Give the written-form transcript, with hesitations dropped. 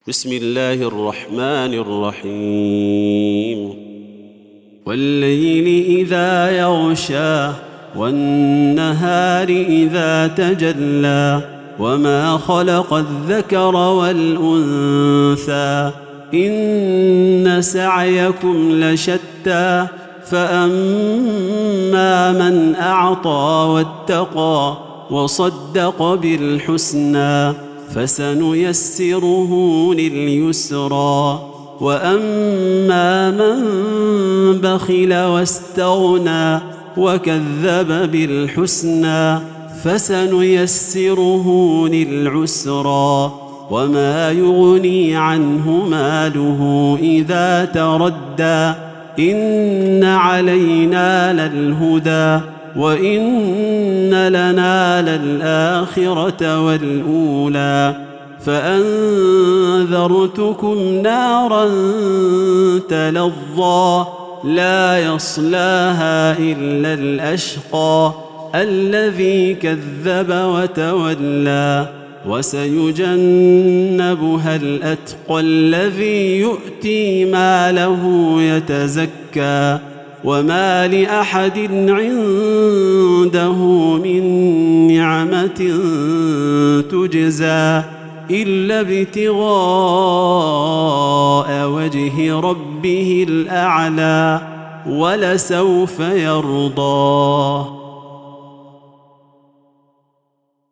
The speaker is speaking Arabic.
بسم الله الرحمن الرحيم والليل إذا يغشى والنهار إذا تجلى وما خلق الذكر والأنثى إن سعيكم لشتى فأما من أعطى واتقى وصدق بالحسنى فسنيسره لليسرى وأما من بخل واستغنى وكذب بالحسنى فسنيسره للعسرى وما يغني عنه ماله إذا تردى إن علينا للهدى وإن لنا للآخرة والأولى فأنذرتكم نارا تلظى لا يصلاها إلا الأشقى الذي كذب وتولى وسيجنبها الأتقى الذي يؤتي ماله يتزكى وما لأحد عنده من نعمة تجزى إلا ابتغاء وجه ربه الأعلى ولسوف يرضى.